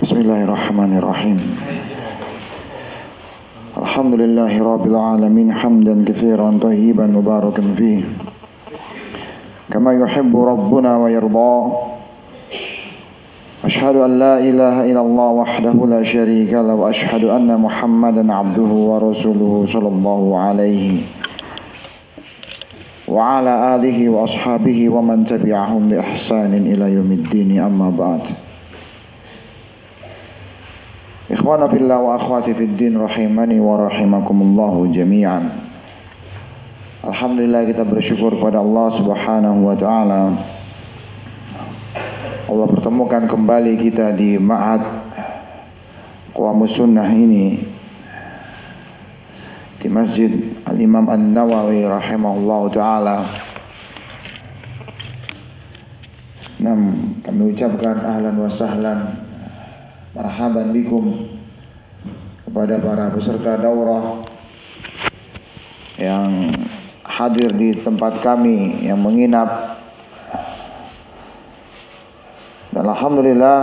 Bismillahirrahmanirrahim. Alhamdulillahi rabbil alamin hamdan katsiran thayyiban mubarakan fihi kama yuhibbu rabbuna wa yarda. Ashhadu an la ilaha illallah wahdahu la syarika lahu wa ashhadu anna Muhammadan abduhu wa rasuluhu sallallahu alaihi wa ala alihi wa ashabihi wa man tabi'ahum bi ihsanin ila yaumiddin, amma ba'd. Ikhwana fillah wa akhwati fid din rahimani wa rahimakumullahu jami'an. Alhamdulillah, kita bersyukur kepada Allah Subhanahu wa taala. Allah pertemukan kembali kita di Ma'had Qawamus Sunnah ini di Masjid Al-Imam An-Nawawi rahimahullahu taala. Kami ucapkan ahlan wa sahlan, marhaban bikum kepada para peserta daurah yang hadir di tempat kami, yang menginap. Dan alhamdulillah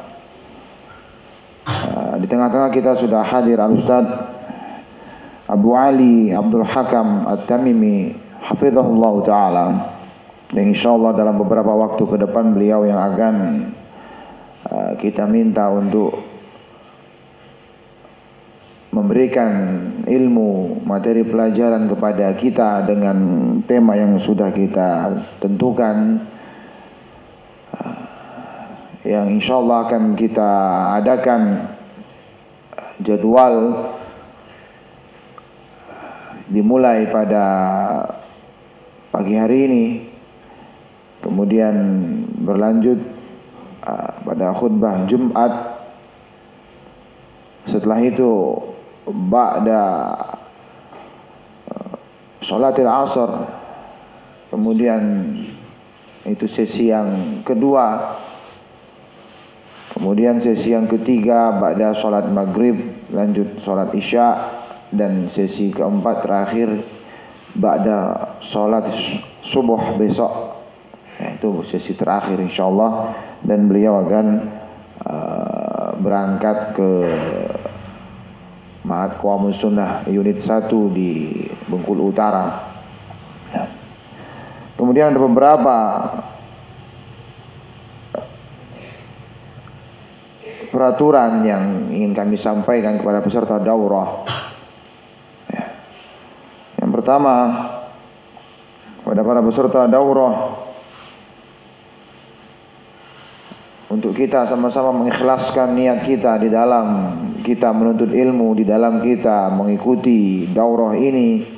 di tengah-tengah kita sudah hadir Al-Ustaz Abu Ali Abdul Hakam At-Tamimi hafizahullah ta'ala. Dan insyaallah dalam beberapa waktu ke depan beliau yang akan kita minta untuk memberikan ilmu, materi pelajaran kepada kita dengan tema yang sudah kita tentukan, yang insyaallah akan kita adakan jadwal dimulai pada pagi hari ini, kemudian berlanjut pada khutbah Jumat. Setelah itu ba'da sholatil asar, kemudian itu sesi yang kedua. Kemudian sesi yang ketiga ba'da sholat maghrib, lanjut sholat isya. Dan sesi keempat terakhir ba'da sholat subuh besok, itu sesi terakhir insyaallah. Dan beliau akan berangkat ke Ma'had Qawamus Sunnah unit 1 di Bengkulu Utara. Kemudian ada beberapa peraturan yang ingin kami sampaikan kepada peserta daurah. Yang pertama, kepada para peserta daurah, untuk kita sama-sama mengikhlaskan niat kita di dalam kita menuntut ilmu, di dalam kita mengikuti daurah ini.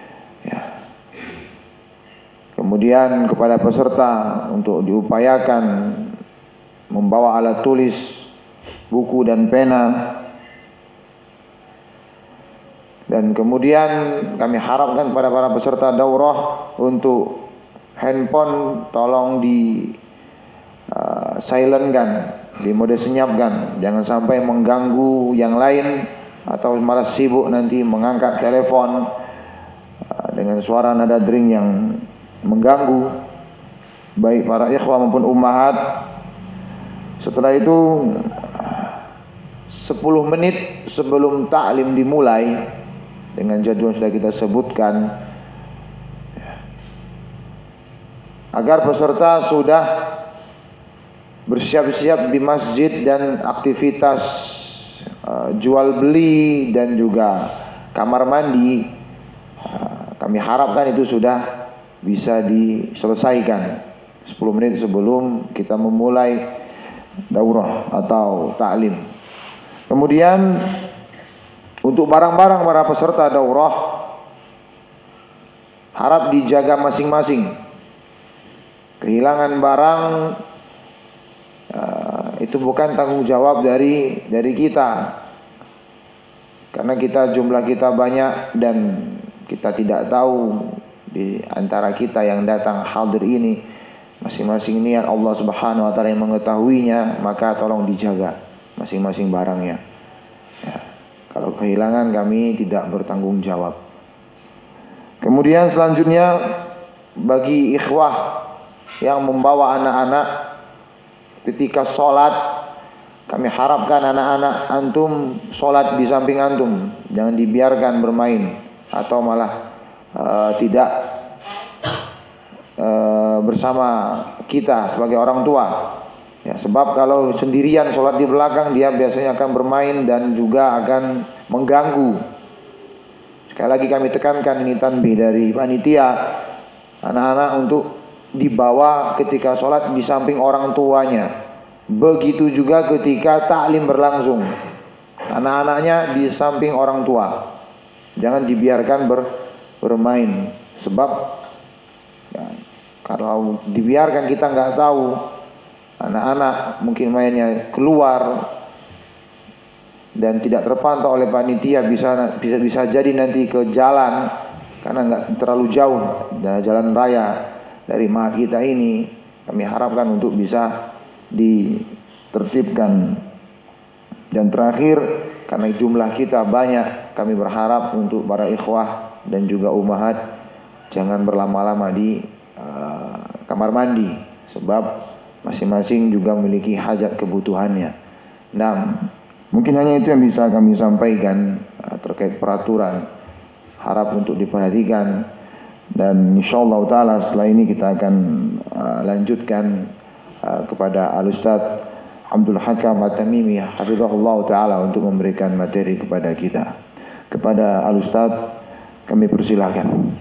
Kemudian kepada peserta untuk diupayakan membawa alat tulis, buku dan pena. Dan kemudian kami harapkan kepada para peserta daurah untuk handphone tolong di silent kan, di mode senyapkan, jangan sampai mengganggu yang lain atau malah sibuk nanti mengangkat telepon dengan suara nada dering yang mengganggu baik para ikhwah maupun ummahat. Setelah itu 10 menit sebelum ta'lim dimulai dengan jadwal yang sudah kita sebutkan, agar peserta sudah bersiap-siap di masjid dan aktivitas jual beli dan juga kamar mandi, kami harapkan itu sudah bisa diselesaikan 10 menit sebelum kita memulai daurah atau ta'lim. Kemudian untuk barang-barang para peserta daurah harap dijaga masing-masing. Kehilangan barang itu bukan tanggung jawab dari kita, karena jumlah kita banyak dan kita tidak tahu di antara kita yang datang hadir ini masing-masing niat Allah Subhanahu wa taala yang mengetahuinya, maka tolong dijaga masing-masing barangnya. Kalau kehilangan kami tidak bertanggung jawab. Kemudian selanjutnya bagi ikhwah yang membawa anak-anak ketika sholat Kami harapkan anak-anak antum sholat di samping antum, jangan dibiarkan bermain atau malah tidak bersama kita sebagai orang tua. Ya, sebab kalau sendirian sholat di belakang, dia biasanya akan bermain dan juga akan mengganggu. Sekali lagi kami tekankan, ini tanbih dari panitia, anak-anak untuk dibawa ketika sholat di samping orang tuanya. Begitu juga ketika taklim berlangsung, anak-anaknya di samping orang tua. Jangan dibiarkan bermain. Sebab ya, kalau dibiarkan kita nggak tahu, anak-anak mungkin mainnya keluar dan tidak terpantau oleh panitia, bisa jadi nanti ke jalan, karena nggak terlalu jauh jalan raya dari mahat kita ini. Kami harapkan untuk bisa ditertibkan. Dan terakhir, karena jumlah kita banyak, kami berharap untuk para ikhwah dan juga ummahat jangan berlama-lama di kamar mandi, sebab masing-masing juga memiliki hajat kebutuhannya. Nah, mungkin hanya itu yang bisa kami sampaikan terkait peraturan. Harap untuk diperhatikan, dan insyaallah taala setelah ini kita akan lanjutkan kepada Al-Ustaz Abdul Hakam At-Tamimi hafizahullah taala untuk memberikan materi kepada kita. Kepada Al-Ustaz kami persilahkan.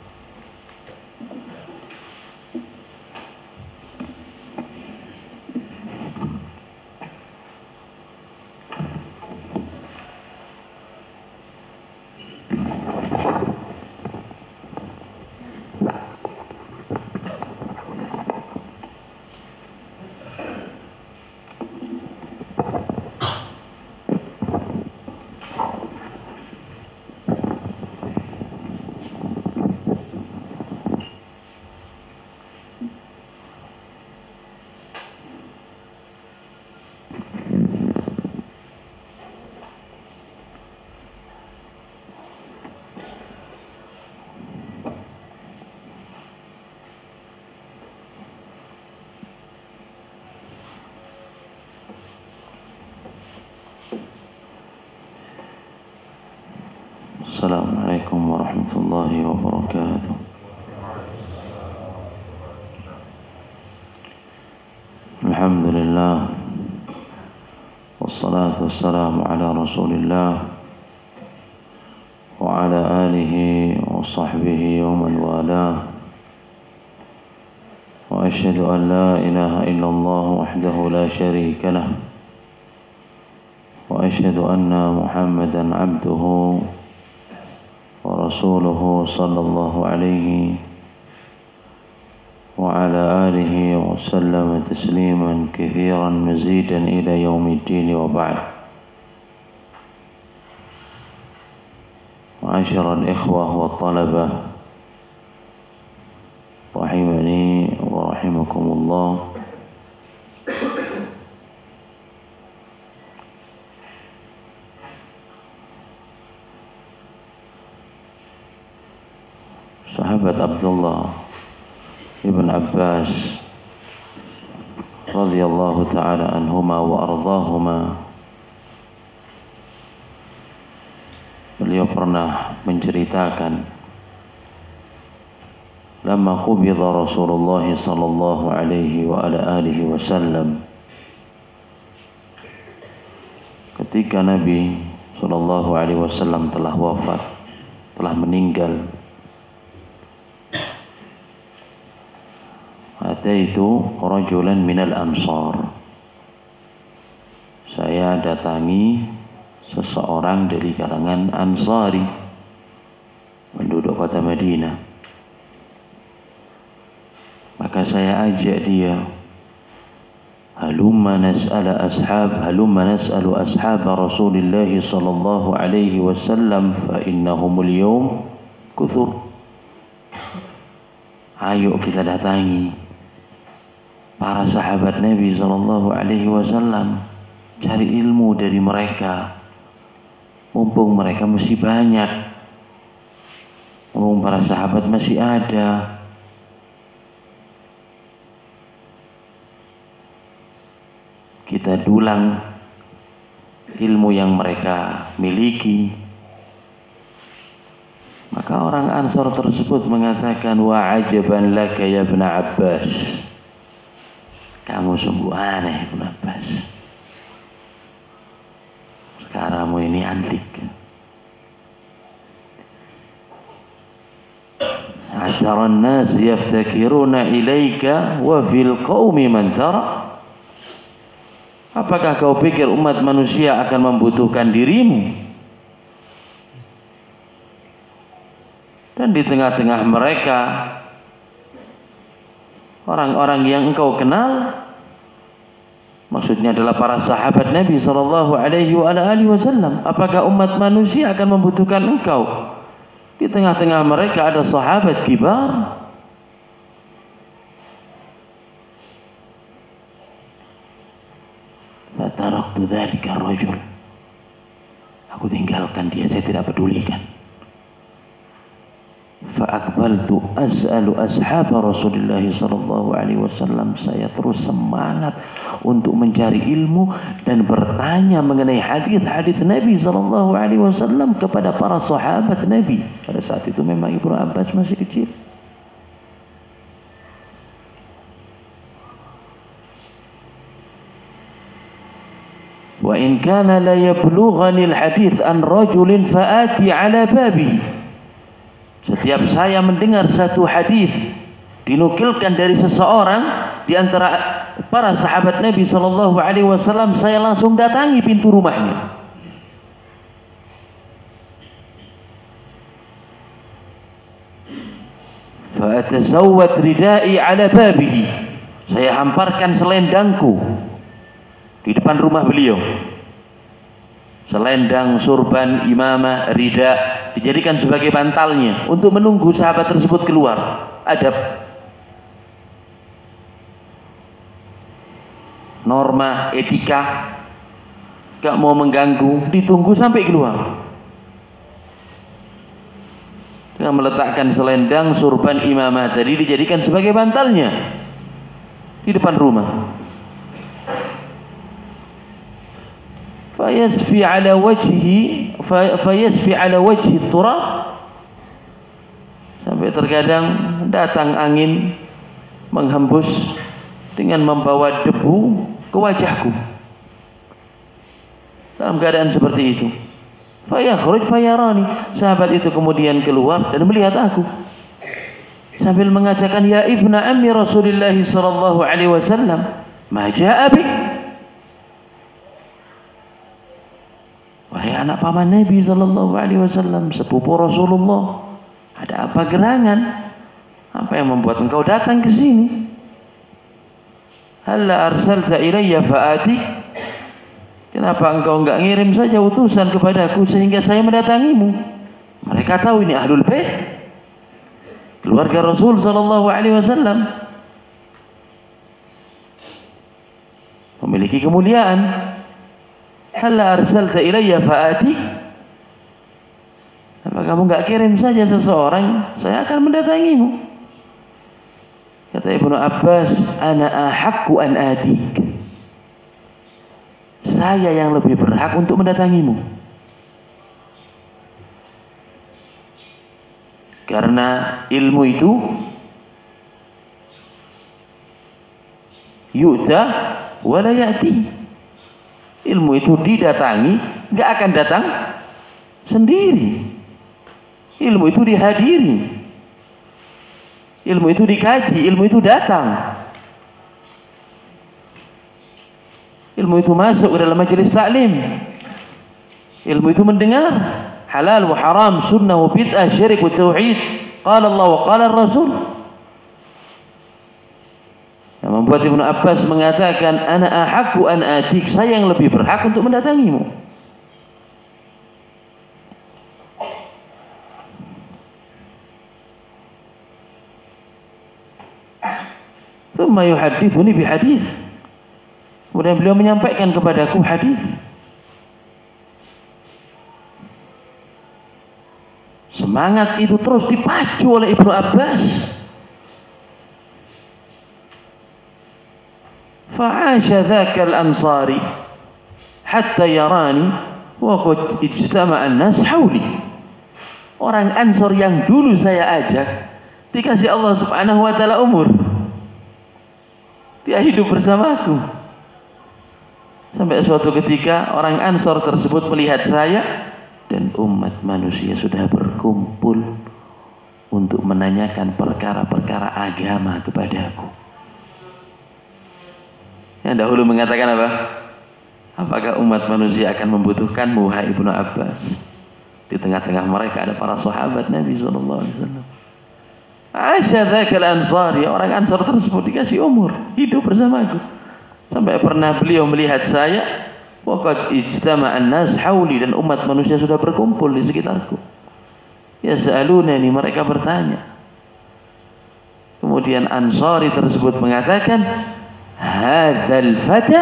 Assalamualaikum warahmatullahi wabarakatuh. Alhamdulillah, wassalatu wassalamu ala rasulillah wa ala alihi wa sahbihi wa man walah. Wa asyhadu an la ilaha illallah wahdahu la syarika lah, wa asyhadu anna Muhammadan abduhu ورسوله صلى الله عليه وعلى آله وسلم تسليما كثيرا مزيدا إلى يوم الدين وبعد. معاشر الإخوة والطلبة رحمني ورحمكم الله. Sahabat Abdullah ibn Abbas radhiyallahu ta'ala anhuma wa ardahuma, beliau pernah menceritakan, lama qubidha Rasulullah sallallahu alaihi wa ala alihi wasallam, ketika Nabi sallallahu alaihi wasallam telah wafat, telah meninggal, ataitu rajulan minal ansar, saya datangi seseorang dari kalangan Ansari, penduduk kota Madinah. Maka saya ajak dia, halumma nas'alu ashab Rasulillah sallallahu alaihi wasallam fa innahumul yawm kuthur. Ayo kita datangi para sahabat Nabi sallallahu alaihi wasallam, cari ilmu dari mereka, mumpung mereka masih banyak, mumpung para sahabat masih ada. Kita dulang ilmu yang mereka miliki. Maka orang Ansar tersebut mengatakan, wa ajaban laka ya Ibn Abbas, kamu sungguh aneh Ibn Abbas, sekarangmu ini antik. Ataran nas yaftakiruna ilaika wa fil qaumi man tara, apakah kau pikir umat manusia akan membutuhkan dirimu, dan di tengah-tengah mereka orang-orang yang engkau kenal, maksudnya adalah para sahabat Nabi sallallahu alaihi wasallam, apakah umat manusia akan membutuhkan engkau? Di tengah-tengah mereka ada sahabat kibar. Fataraktu dzalika ar-rajul, aku tinggalkan dia, saya tidak pedulikan. Fa'aqbaltu as'alu ashab Rasulullah sallallahu alaihi wasallam, saya terus semangat untuk mencari ilmu dan bertanya mengenai hadis-hadis Nabi sallallahu alaihi wasallam kepada para sahabat Nabi. Pada saat itu memang Ibnu Abbas masih kecil. Wa in kana la yablughani al-hadits an rajulin fa'ati ala babihi, setiap saya mendengar satu hadis dinukilkan dari seseorang di antara para sahabat Nabi sallallahu alaihi wasallam, saya langsung datangi pintu rumahnya. Fa atasawwat ridai ala babihi, saya hamparkan selendangku di depan rumah beliau. Selendang, surban, imamah, rida dijadikan sebagai bantalnya untuk menunggu sahabat tersebut keluar. Adab, norma, etika, gak mau mengganggu, ditunggu sampai keluar dengan meletakkan selendang, surban, imamah tadi dijadikan sebagai bantalnya di depan rumah. Fayasfi ala wajhi turab, sampai terkadang datang angin menghembus dengan membawa debu ke wajahku. Dalam keadaan seperti itu, fayakhruj fayarani, sahabat itu kemudian keluar dan melihat aku sambil mengatakan, ya ibna ammi Rasulullah sallallahu alaihi wasallam, ma jaa bik, wahai anak paman Nabi sallallahu alaihi wasallam, sepupu Rasulullah, ada apa gerangan? Apa yang membuat engkau datang ke sini? Halla arsalta ilayya fa'ati, kenapa engkau enggak ngirim saja utusan kepadaku sehingga saya mendatangimu? Mereka tahu ini ahlul bait, keluarga Rasul sallallahu alaihi wasallam, memiliki kemuliaan. Halla arsalta ilayya fa'ati, apa kamu enggak kirim saja seseorang, saya akan mendatangimu. Kata Ibnu Abbas, ana ahaqqu an atik, saya yang lebih berhak untuk mendatangimu, karena ilmu itu yu'ta wa la ya'ti, ilmu itu didatangi, nggak akan datang sendiri. Ilmu itu dihadiri, ilmu itu dikaji, ilmu itu datang, ilmu itu masuk ke dalam majelis taklim, ilmu itu mendengar halal wa haram, sunnah wa bid'ah, syirik wa tauhid, qala Allah wa qala Rasul. Yang membuat Ibnu Abbas mengatakan, ana ahaqqu an atik, saya yang lebih berhak untuk mendatangimu. Tsumma yuhaddithuni bihadits, kemudian beliau menyampaikan kepadaku hadis. Semangat itu terus dipacu oleh Ibnu Abbas. Fa'asha dzakal ansari hatta yarani wa qad ijtama'a an-nas hauli. Orang Ansor yang dulu saya ajak dikasih Allah Subhanahu wa taala umur. Dia hidup bersamaku. Sampai suatu ketika orang Ansor tersebut melihat saya dan umat manusia sudah berkumpul untuk menanyakan perkara-perkara agama kepadaku. Yang dahulu mengatakan apa? Apakah umat manusia akan membutuhkanmu, wahai Ibnu Abbas? Di tengah-tengah mereka ada para sahabat Nabi sallallahu alaihi wasallam. Aisyah dzakal Ansari, orang Ansar tersebut dikasih umur, hidup bersamaku. Sampai pernah beliau melihat saya, waqad ijtama'an nas hauli, dan umat manusia sudah berkumpul di sekitarku. Yas'alunani, mereka bertanya. Kemudian Ansari tersebut mengatakan, hadzal fata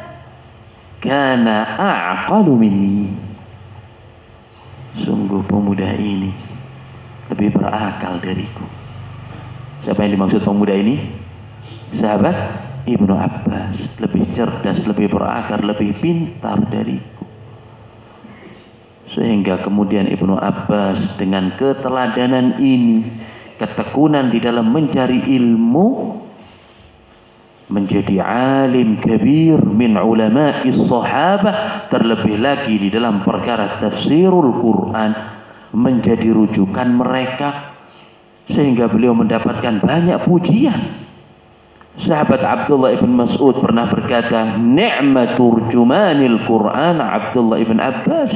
kana a'qalu minni. Sungguh pemuda ini lebih berakal dariku. Siapa yang dimaksud pemuda ini? Sahabat Ibnu Abbas. Lebih cerdas, lebih berakal, lebih pintar dariku. Sehingga kemudian Ibnu Abbas dengan keteladanan ini, ketekunan di dalam mencari ilmu, menjadi alim kabir min ulama'is sahabah, terlebih lagi di dalam perkara tafsirul Quran, menjadi rujukan mereka, sehingga beliau mendapatkan banyak pujian. Sahabat Abdullah ibn Mas'ud pernah berkata, ni'ma turjumanil Quran Abdullah ibn Abbas.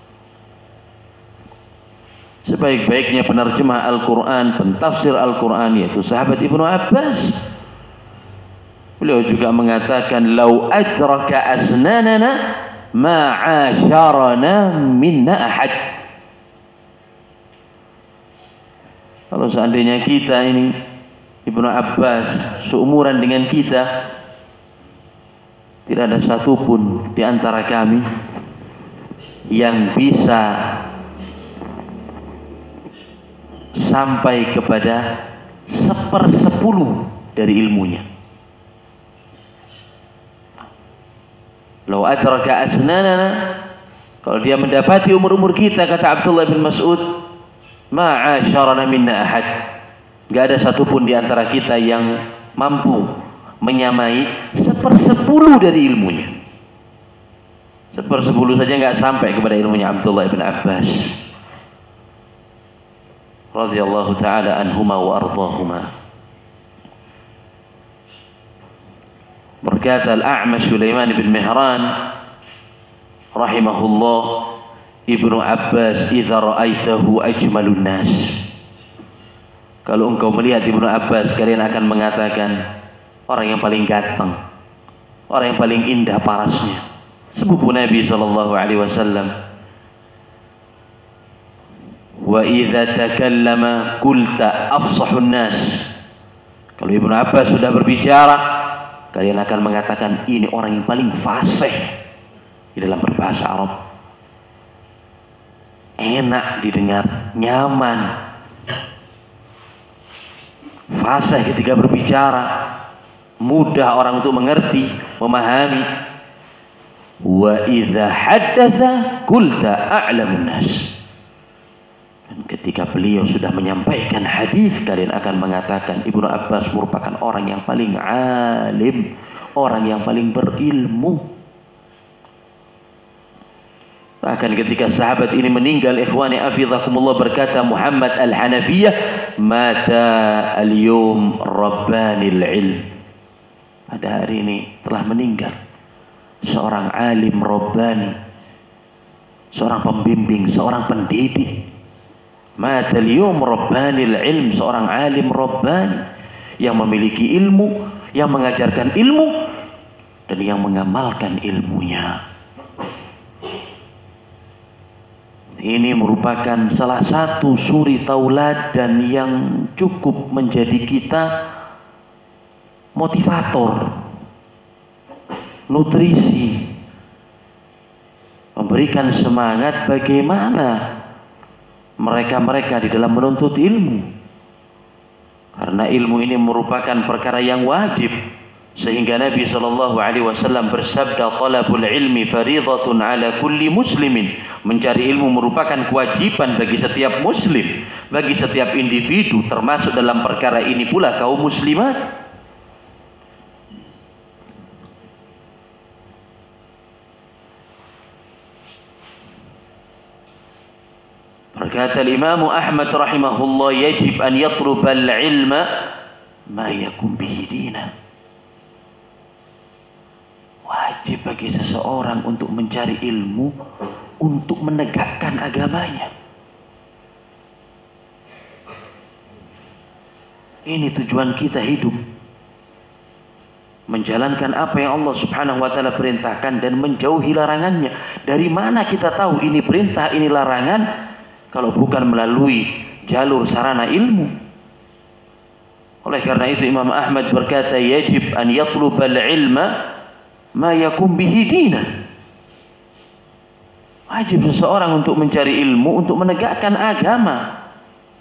Sebaik-baiknya penerjemah Al-Quran, pentafsir Al-Quran, yaitu sahabat Ibnu Abbas. Beliau juga mengatakan, lau adraka asnanana ma'asyarana minna ahad. Kalau seandainya kita ini Ibnu Abbas seumuran dengan kita, tidak ada satupun di antara kami yang bisa sampai kepada 1/10 dari ilmunya. Lau adraka asnanana, kalau dia mendapati umur-umur kita, kata Abdullah bin Mas'ud, ma'asyarana minna ahad, gak ada satupun di antara kita yang mampu menyamai 1/10 dari ilmunya. 1/10 saja gak sampai kepada ilmunya Abdullah bin Abbas radhiyallahu ta'ala anhuma wa ardahuma. Berkata Al-A'mash Sulaiman bin Mihran rahimahullah, Ibnu Abbas idza ra'aitahu ajmalun nas. Kalau engkau melihat Ibnu Abbas, kalian akan mengatakan orang yang paling ganteng, orang yang paling indah parasnya, sepupu Nabi sallallahu alaihi wasallam. Wa idza takallama qulta afsahun nas. Kalau Ibnu Abbas sudah berbicara, kalian akan mengatakan ini orang yang paling fasih di dalam berbahasa Arab. Enak didengar, nyaman, fasih ketika berbicara, mudah orang untuk mengerti, memahami. Wa idza haddatsa qulta a'lamun nas. Dan ketika beliau sudah menyampaikan hadis, kalian akan mengatakan Ibnu Abbas merupakan orang yang paling alim, orang yang paling berilmu. Bahkan ketika sahabat ini meninggal, ikhwani afizakumullah, berkata Muhammad Al-Hanafiyah, mata al-yawm rabbanil ilm. Pada hari ini telah meninggal seorang alim rabbani, seorang pembimbing, seorang pendidik. Mata al-yawm rabbanil ilm, seorang alim rabbani yang memiliki ilmu, yang mengajarkan ilmu, dan yang mengamalkan ilmunya. Ini merupakan salah satu suri tauladan yang cukup menjadi kita motivator, nutrisi, memberikan semangat bagaimana mereka-mereka di dalam menuntut ilmu. Karena ilmu ini merupakan perkara yang wajib Sehingga Nabi SAW bersabda, talabul ilmi faridatun ala kulli muslimin. Mencari ilmu merupakan kewajiban bagi setiap muslim, bagi setiap individu, termasuk dalam perkara ini pula kaum muslimat. Berkata Imam Ahmad rahimahullah, yajib an yatlubal ilma ma yakum bihi dina. Wajib bagi seseorang untuk mencari ilmu untuk menegakkan agamanya. Ini tujuan kita hidup. Menjalankan apa yang Allah Subhanahu wa taala perintahkan dan menjauhi larangannya. Dari mana kita tahu ini perintah, ini larangan? Kalau bukan melalui jalur sarana ilmu. Oleh karena itu Imam Ahmad berkata, yajib an yatlubal ilma ma yakum bihi dina. Wajib seseorang untuk mencari ilmu untuk menegakkan agama.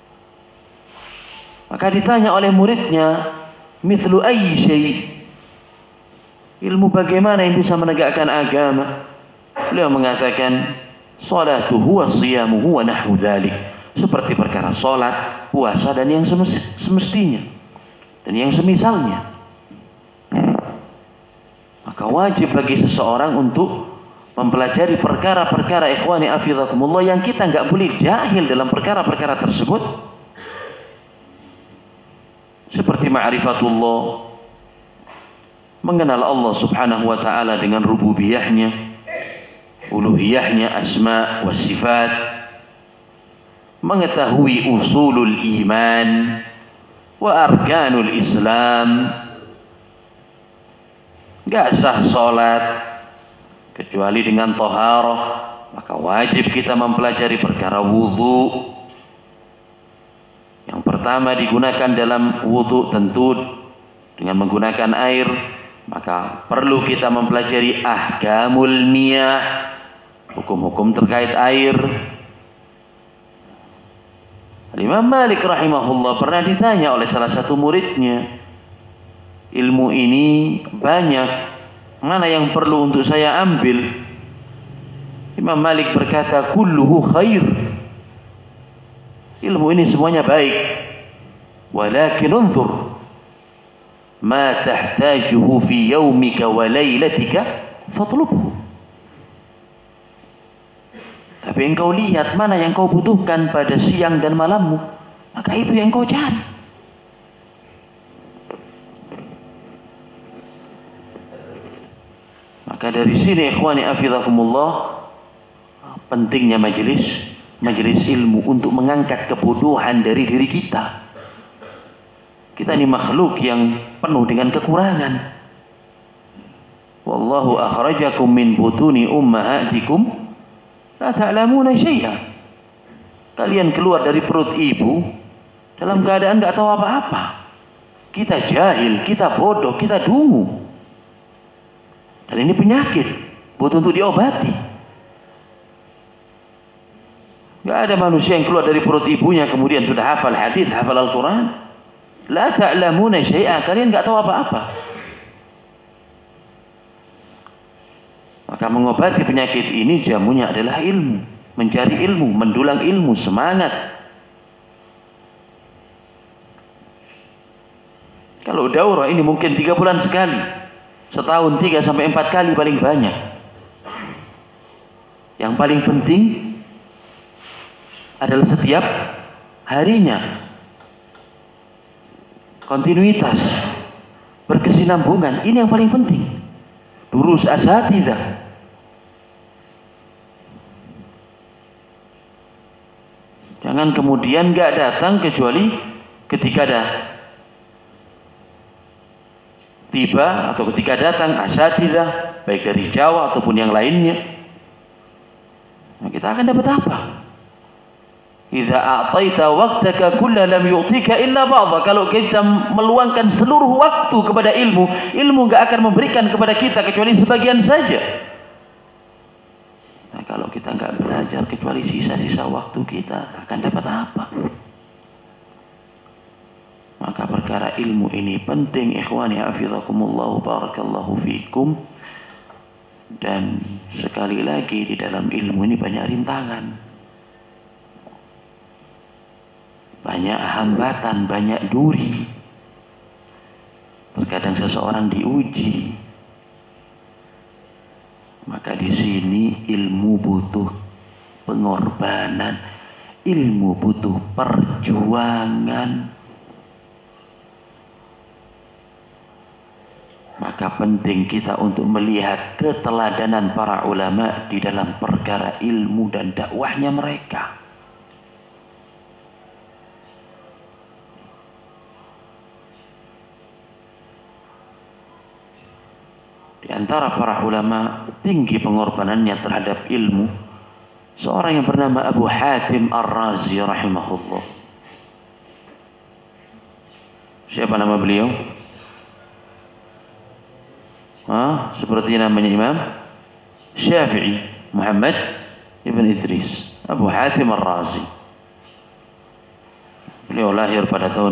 Maka ditanya oleh muridnya, mithlu ayyi syai', ilmu bagaimana yang bisa menegakkan agama? Beliau mengatakan, salatuhu wa siyamuhu wa nahwu dzalik. Seperti perkara salat, puasa dan yang semestinya dan yang semisalnya. Maka wajib bagi seseorang untuk mempelajari perkara-perkara ikhwani afizakumullah yang kita enggak boleh jahil dalam perkara-perkara tersebut. Seperti ma'rifatullah, mengenal Allah Subhanahu wa taala dengan rububiyahnya, uluhiyahnya, asma wa sifat, mengetahui usulul iman wa arkanul Islam. Gak sah sholat kecuali dengan toharoh, maka wajib kita mempelajari perkara wudhu. Yang pertama digunakan dalam wudhu tentu dengan menggunakan air, maka perlu kita mempelajari ahkamul miyah, hukum-hukum terkait air. Imam Malik rahimahullah pernah ditanya oleh salah satu muridnya, ilmu ini banyak, mana yang perlu untuk saya ambil? Imam Malik berkata, kulluhu khair. Ilmu ini semuanya baik. Walakin unzur ma tahtajuhu fi yaumika wa lailatika fatlubhu. Tapi engkau lihat mana yang kau butuhkan pada siang dan malammu, maka itu yang kau cari. Maka dari sini ikhwani afizakumullah, pentingnya majelis ilmu untuk mengangkat kebodohan dari diri kita. Kita ini makhluk yang penuh dengan kekurangan. Wallahu akhrajakum min butuni ummahatikum la ta'lamuna syai'a. Kalian keluar dari perut ibu dalam keadaan enggak tahu apa-apa. Kita jahil, kita bodoh, kita dungu. Dan ini penyakit, butuh untuk diobati. Gak ada manusia yang keluar dari perut ibunya kemudian sudah hafal hadis, hafal Al-Quran. La ta'lamuna syai'a, kalian gak tahu apa-apa. Maka mengobati penyakit ini jamunya adalah ilmu. Mencari ilmu, mendulang ilmu, semangat. Kalau daurah ini mungkin 3 bulan sekali. Setahun 3 sampai 4 kali paling banyak. Yang paling penting adalah setiap harinya. Kontinuitas, berkesinambungan, ini yang paling penting. Durus asatidzah. Jangan kemudian gak datang kecuali ketika ada tiba atau ketika datang asatidzah baik dari Jawa ataupun yang lainnya. Nah, kita akan dapat apa? Idza a'taita waqtaka kulla lam yu'tika illa ba'dha. Kalau kita meluangkan seluruh waktu kepada ilmu, ilmu enggak akan memberikan kepada kita kecuali sebagian saja. Nah, kalau kita enggak belajar kecuali sisa-sisa waktu kita, akan dapat apa? Maka perkara ilmu ini penting, ikhwani hafizakumullah, barakallahu fikum. Dan sekali lagi di dalam ilmu ini banyak rintangan, banyak hambatan, banyak duri. Terkadang seseorang diuji. Maka di sini ilmu butuh pengorbanan, ilmu butuh perjuangan. Maka penting kita untuk melihat keteladanan para ulama di dalam perkara ilmu dan dakwahnya mereka. Di antara para ulama tinggi pengorbanannya terhadap ilmu, seorang yang bernama Abu Hatim Ar-Razi rahimahullah. Siapa nama beliau? Seperti namanya Imam Syafi'i, Muhammad ibn Idris, Abu Hatim Ar-Razi. Beliau lahir pada tahun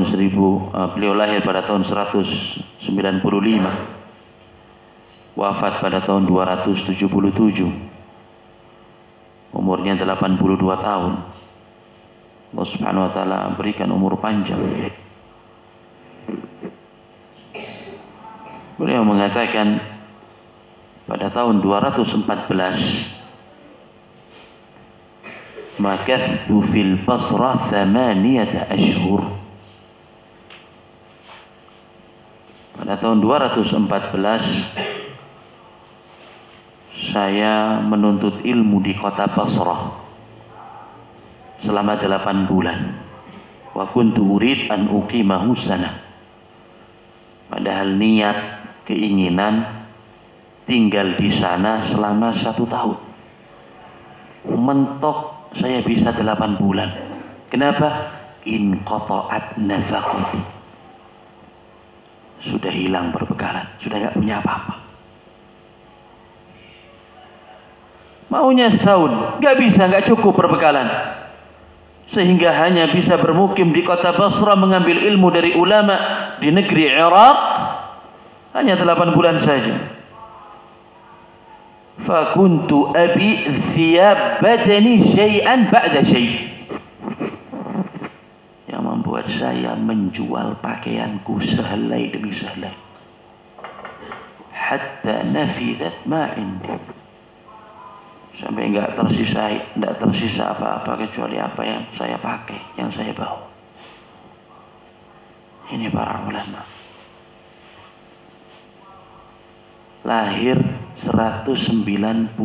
195, wafat pada tahun 277. Umurnya 82 tahun. Allah Subhanahu wa taala berikan umur panjang. Beliau mengatakan pada tahun 214, makathtu fil Basrah 8 ashhur. Pada tahun 214 saya menuntut ilmu di kota Basrah selama 8 bulan. Wa kuntu urid an uqimahu sanah. Padahal niat, keinginan tinggal di sana selama 1 tahun. Mentok saya bisa 8 bulan. Kenapa? Inqata'at nafaqati. Sudah hilang perbekalan, sudah gak punya apa-apa. Maunya setahun, gak bisa, gak cukup perbekalan. Sehingga hanya bisa bermukim di kota Basra, mengambil ilmu dari ulama di negeri Irak hanya 8 bulan saja. Fakuntu abi thiyab badani syai'an ba'da syai'. Yang membuat saya menjual pakaianku sehelai demi sehelai. Hatta nafidat ma indi. Sampai enggak tersisa apa-apa kecuali apa yang saya pakai, yang saya bawa. Ini para ulama. Lahir 195.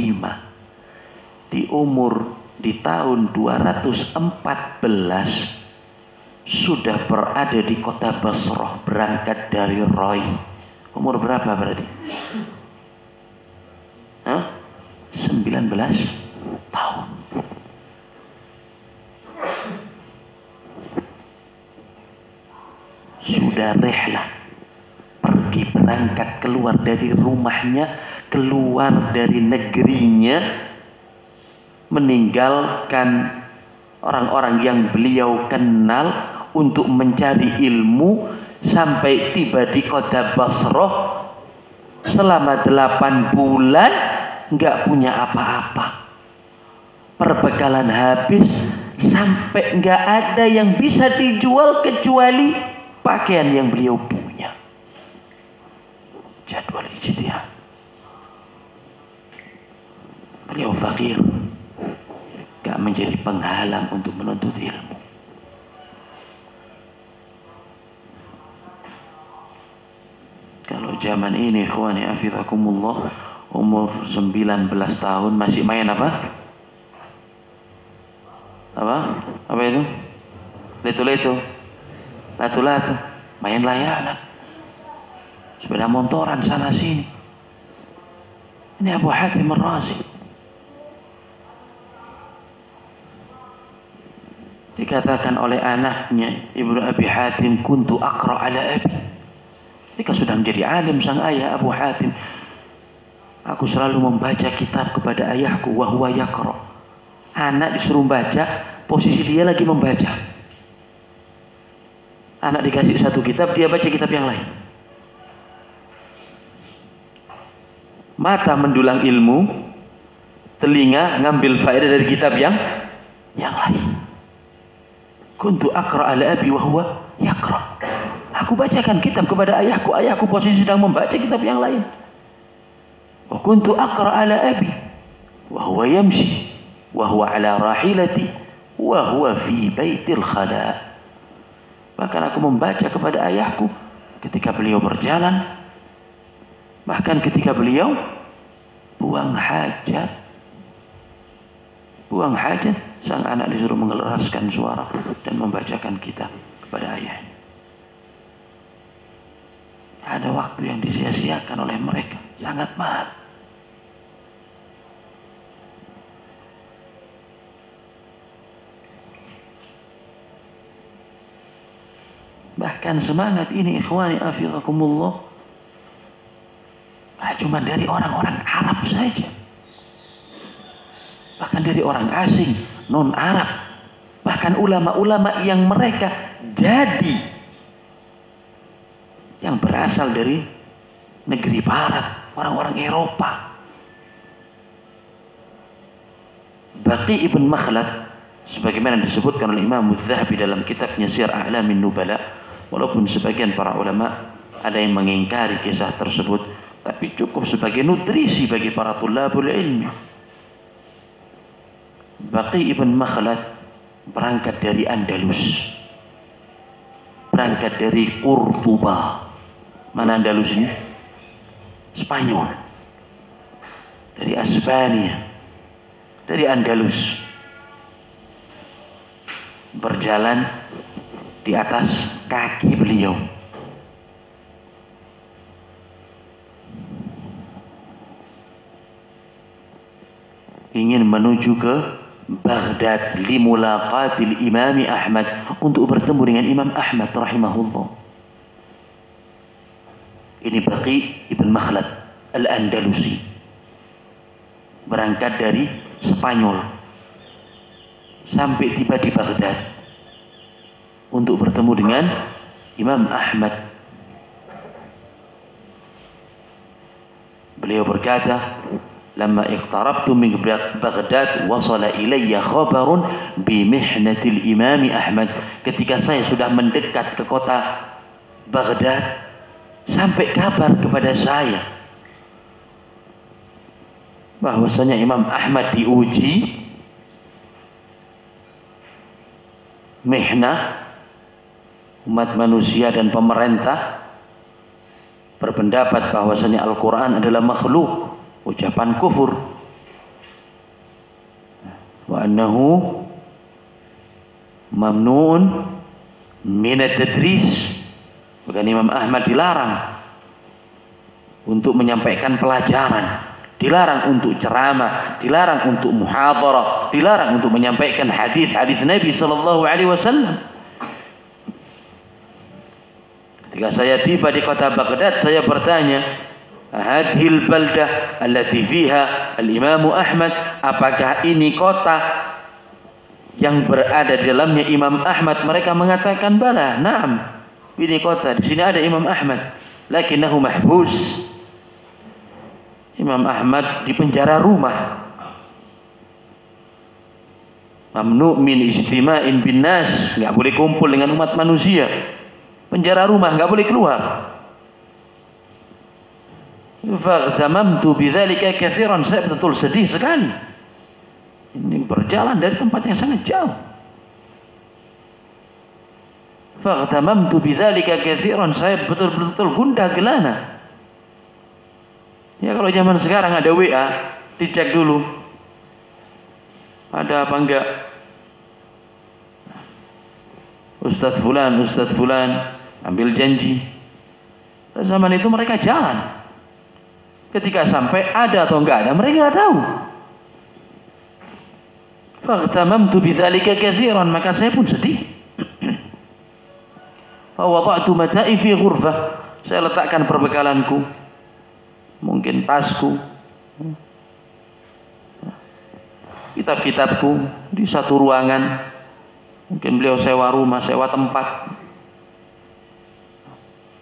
Di tahun 214 sudah berada di kota Basrah, berangkat dari Roy. Umur berapa berarti? 19 tahun. Sudah rehlah, pergi berangkat keluar dari rumahnya, keluar dari negerinya, meninggalkan orang-orang yang beliau kenal untuk mencari ilmu, sampai tiba di kota Basrah selama 8 bulan nggak punya apa-apa, perbekalan habis, sampai nggak ada yang bisa dijual kecuali pakaian yang beliau punya. Jadwal ijtihad. Beliau fakir, nggak menjadi penghalang untuk menuntut ilmu. Kalau zaman ini, ikhwani hafizakumullah, umur 19 tahun masih main apa? Apa itu? Leto-leto, latu-latu, main layangan, sepeda motoran sana sini. Ini Abu Hatim Ar-Razi. Dikatakan oleh anaknya Ibnu Abi Hatim, kuntu aqra ala abi. Jika sudah menjadi alim sang ayah Abu Hatim, aku selalu membaca kitab kepada ayahku, wa huwa yaqra. Anak disuruh baca, posisi dia lagi membaca. Anak dikasih satu kitab, dia baca kitab yang lain. Mata mendulang ilmu, telinga ngambil faedah dari kitab yang lain. Kuntu aqra ala abi wa huwa yaqra. Aku bacakan kitab kepada ayahku, ayahku posisi sedang membaca kitab yang lain. Wa kuntu aqra ala abi wa huwa yamshi wa huwa ala rahilati wa huwa fi baitil khala. Bahkan aku membaca kepada ayahku ketika beliau berjalan, bahkan ketika beliau buang hajat. Buang hajat, sang anak disuruh mengeraskan suara dan membacakan kitab kepada ayahnya. Ada waktu yang disia-siakan oleh mereka, sangat mahal. Bahkan semangat ini ikhwani afizakumullah cuma dari orang-orang Arab saja. Bahkan dari orang asing, non-Arab. Bahkan ulama-ulama yang mereka jadi yang berasal dari negeri barat, orang-orang Eropa. Baqi ibn Makhlad sebagaimana disebutkan oleh Imam Az-Zahabi dalam kitabnya Syiar A'lamin Nubala, walaupun sebagian para ulama ada yang mengingkari kisah tersebut, tapi cukup sebagai nutrisi bagi para tulabul ilmi. Baqi ibn Makhlad berangkat dari Andalus, berangkat dari Cordoba. Mana Andalus ini? Spanyol. Dari Aspania, dari Andalus, berjalan di atas kaki beliau. Ingin menuju ke Baghdad limulaqatil Imam Ahmad, untuk bertemu dengan Imam Ahmad rahimahullah. Ini Baqi ibn Makhlad al-Andalusi, berangkat dari Spanyol sampai tiba di Baghdad untuk bertemu dengan Imam Ahmad. Beliau berkata, "Lamma iqtarabtu min Baghdad wasala ilayya khabarun bi mihnatil Imam Ahmad." Ketika saya sudah mendekat ke kota Baghdad, sampai kabar kepada saya bahwasanya Imam Ahmad diuji mihnah, umat manusia dan pemerintah berpendapat bahwasanya Al-Quran adalah makhluk, ucapan kufur, wa annahu mamnuun min at-tadris. Bahkan Imam Ahmad dilarang untuk menyampaikan pelajaran, dilarang untuk ceramah, dilarang untuk muhadharah, dilarang untuk menyampaikan hadis-hadis Nabi sallallahu alaihi wasallam. Ketika saya tiba di kota Baghdad, saya bertanya, "Hadhil baldah allati fiha al-Imam Ahmad?" Apakah ini kota yang berada di dalamnya Imam Ahmad? Mereka mengatakan, "Bala, na'am. Ini kota, di sini ada Imam Ahmad. Lakinnahu mahbus." Imam Ahmad di penjara rumah. Mamnu' min ijtima'in bin nas, enggak boleh kumpul dengan umat manusia. Penjara rumah, enggak boleh keluar. Faghtamamtu bidzalika katsiran, saya betul sedih sekali. Ini berjalan dari tempat yang sangat jauh. Faghtamamtu bidzalika katsiran, saya betul-betul gundah gelana. Ya kalau zaman sekarang ada WA, dicek dulu ada apa enggak. Ustadz Fulan ambil janji. Pada zaman itu mereka jalan. Ketika sampai ada atau enggak ada, mereka enggak tahu. Faghtamamtu bidzalika katsiran, maka saya pun sedih. Fa wada'tu mata'i fi ghurfah, saya letakkan perbekalanku, mungkin tasku, kitab-kitabku di satu ruangan. Mungkin beliau sewa rumah, sewa tempat.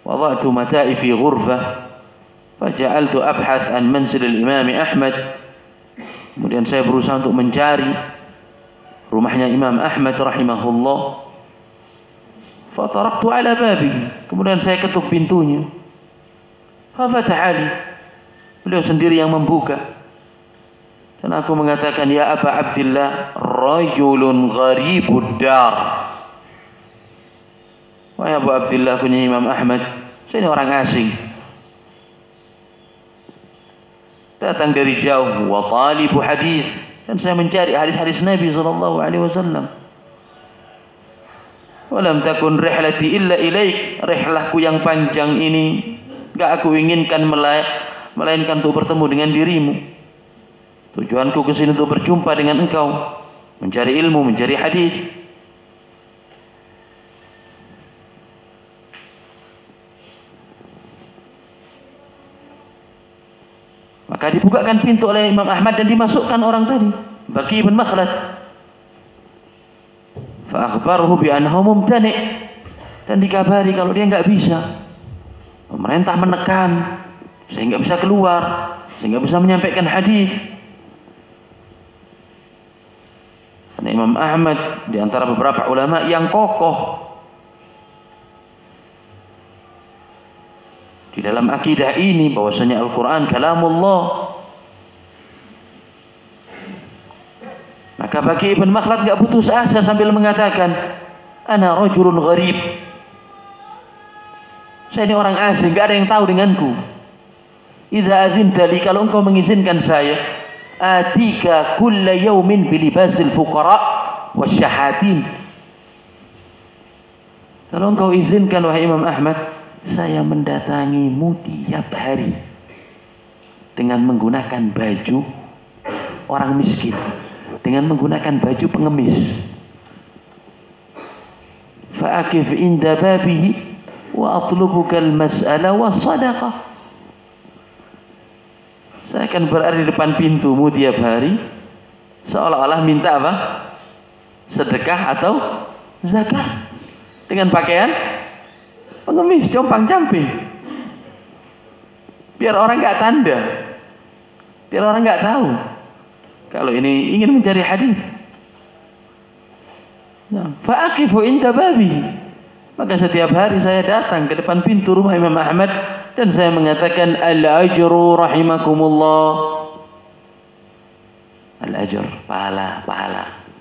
wada'tu mata'i fi ghurfah faja'altu abhath an manzil al-Imam Ahmad. Kemudian saya berusaha untuk mencari rumahnya Imam Ahmad rahimahullah. Fataraktu ala babihi, kemudian saya ketuk pintunya. Fafataha li, beliau sendiri yang membuka. Dan aku mengatakan, ya Aba Abdillah, rajulun gharibud dar. Wahai Abu Abdillah, punya Imam Ahmad, saya ini orang asing, datang dari jauh, wa talibu hadis, dan saya mencari hadis-hadis Nabi sallallahu alaihi wasallam. Walam takun rihlati illa ilaik, rihlahku yang panjang ini enggak aku inginkan melainkan untuk bertemu dengan dirimu. Tujuanku ke sini untuk berjumpa dengan engkau, mencari ilmu, mencari hadis. Maka dibukakan pintu oleh Imam Ahmad dan dimasukkan orang tadi, Baqi bin Makhlad. Fa akhbaruhu bi annahu mumtani', dan dikabari kalau dia enggak bisa. Pemerintah menekan sehingga bisa keluar, sehingga bisa menyampaikan hadis. Karena Imam Ahmad di antara beberapa ulama yang kokoh di dalam akidah ini, bahwasanya Al-Quran kalamullah. Maka Baqi bin Makhlad enggak putus asa sambil mengatakan, ana rajulun gharib, saya ini orang asing, enggak ada yang tahu denganku. Idza azinta li, kalau engkau mengizinkan saya, atika kulla yaumin bilibasil fuqara wasyahatin. Kalau engkau izinkan wahai Imam Ahmad, saya mendatangimu tiap hari dengan menggunakan baju orang miskin, dengan menggunakan baju pengemis. Fa'akif inda babihi wa atlubuka al-mas'ala wa sadaqah. Saya akan berada di depan pintumu tiap hari, seolah-olah minta apa? Sedekah atau zakat, dengan pakaian pengemis, compang-camping, biar orang nggak tanda, biar orang nggak tahu kalau ini ingin mencari hadis. Fa'aqifu inda babihi, maka setiap hari saya datang ke depan pintu rumah Imam Ahmad dan saya mengatakan, al-ajru rahimakumullah. Al-ajr, pahala, pahala.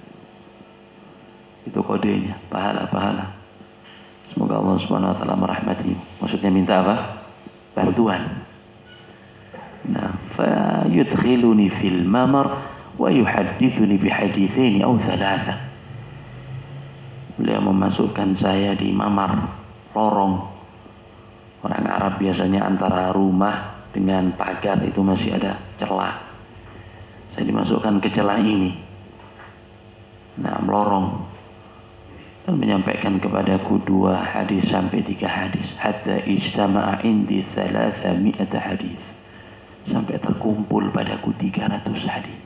Itu kodenya, pahala, pahala. Semoga Allah Subhanahu wa taala merahmati. Maksudnya minta apa? Bantuan. Nah, fa yudkhiluni fil mamar wa yuhaddithuni bi haditsaini aw thalatha. Beliau memasukkan saya di mamar, lorong. Orang Arab biasanya antara rumah dengan pagar itu masih ada celah. Saya dimasukkan ke celah ini. Nah, lorong. Dan menyampaikan kepadaku 2 hadis sampai 3 hadis, hatta ijtama'a indi 300 hadis, sampai terkumpul padaku 300 hadis.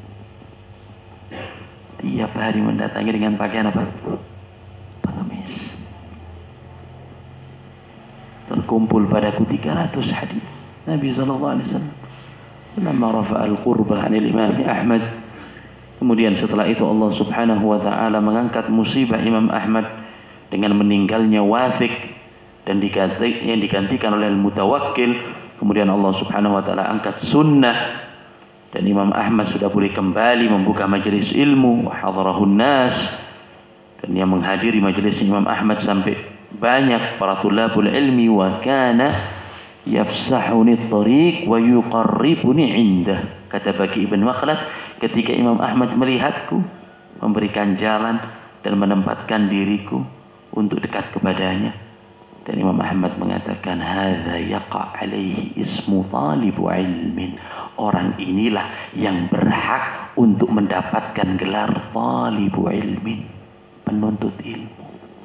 Tiap hari mendatangi dengan pakaian apa? Pengemis. Terkumpul padaku 300 hadis. Nabi sallallahu alaihi wasallam lamma rafa'a al-qurbah 'anil Imam Ahmad. Kemudian setelah itu Allah Subhanahu wa taala mengangkat musibah Imam Ahmad dengan meninggalnya Wathiq dan digantikan oleh Al-Mutawakkil. Kemudian Allah Subhanahu wa taala angkat sunnah dan Imam Ahmad sudah boleh kembali membuka majelis ilmu, wa hadarahun nas, dan yang menghadiri majelis Imam Ahmad sampai banyak para tulabul ilmi. Wa kana yafsahuni at-tariq wa yuqarribuni indah. Kata Baqi bin Makhlad, ketika Imam Ahmad melihatku, memberikan jalan dan menempatkan diriku untuk dekat kepadanya. Dan Imam Ahmad mengatakan, hadza yaqa alaihi ismu talibu ilmin. Orang inilah yang berhak untuk mendapatkan gelar talibu ilmin, penuntut ilmu.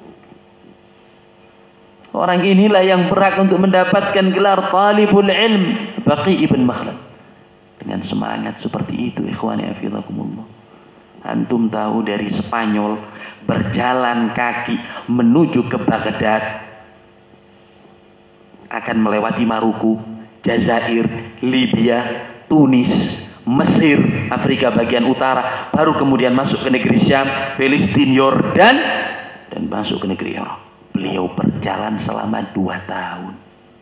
Orang inilah yang berhak untuk mendapatkan gelar talibul ilm, Baqi bin Makhlad. Dengan semangat seperti itu, ikhwani hafizakumullah. Antum tahu dari Spanyol berjalan kaki menuju ke Baghdad akan melewati Maluku, Jazair, Libya, Tunis, Mesir, Afrika bagian utara, baru kemudian masuk ke negeri Syam, Filistin, Yordan, dan masuk ke negeri Irak. Beliau berjalan selama 2 tahun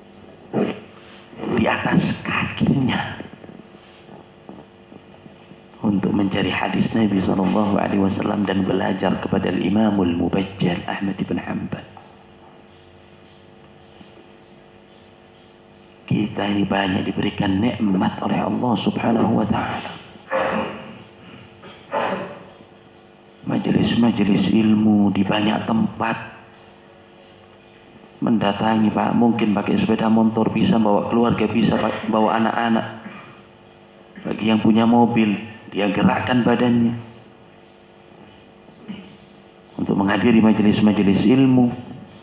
di atas kakinya untuk mencari hadis Nabi SAW dan belajar kepada Imamul Mubajjal Ahmad bin Hanbal. Kita ini banyak diberikan nikmat oleh Allah Subhanahu wa ta'ala. Majelis-majelis ilmu di banyak tempat. Mendatangi, Pak, mungkin pakai sepeda motor, bisa bawa keluarga, bisa bawa anak-anak. Bagi yang punya mobil, dia gerakkan badannya untuk menghadiri majelis-majelis ilmu.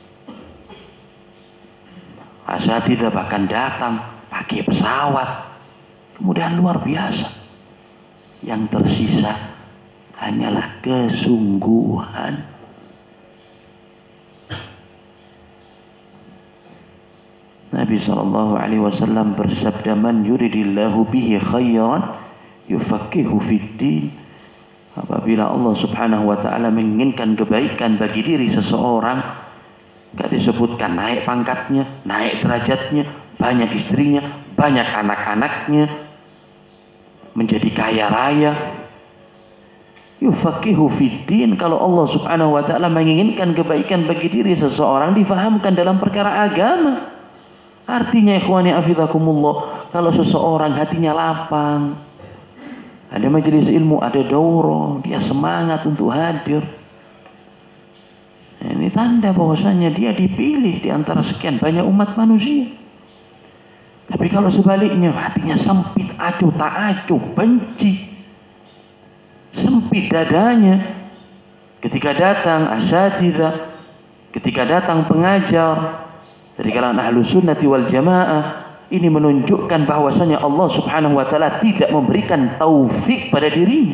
Asatidzah bahkan datang pakai pesawat, kemudian luar biasa. Yang tersisa hanyalah kesungguhan. Nabi SAW bersabda, "Man yuridillahu bihi khairan yufaqihu fid-din." Apabila Allah Subhanahu wa ta'ala menginginkan kebaikan bagi diri seseorang, gak disebutkan naik pangkatnya, naik derajatnya, banyak istrinya, banyak anak-anaknya, menjadi kaya raya. Yufaqihu fiddin. Kalau Allah Subhanahu wa ta'ala menginginkan kebaikan bagi diri seseorang, difahamkan dalam perkara agama. Artinya ikhwani afidakumullah, kalau seseorang hatinya lapang, ada majelis ilmu, ada daurah, dia semangat untuk hadir, ini tanda bahwasanya dia dipilih di antara sekian banyak umat manusia. Tapi kalau sebaliknya, hatinya sempit, acuh tak acuh, benci, sempit dadanya, ketika datang asatidzah, ketika datang pengajar dari kalangan Ahlus Sunnati wal Jamaah, ini menunjukkan bahwasanya Allah Subhanahu wa ta'ala tidak memberikan taufik pada dirinya.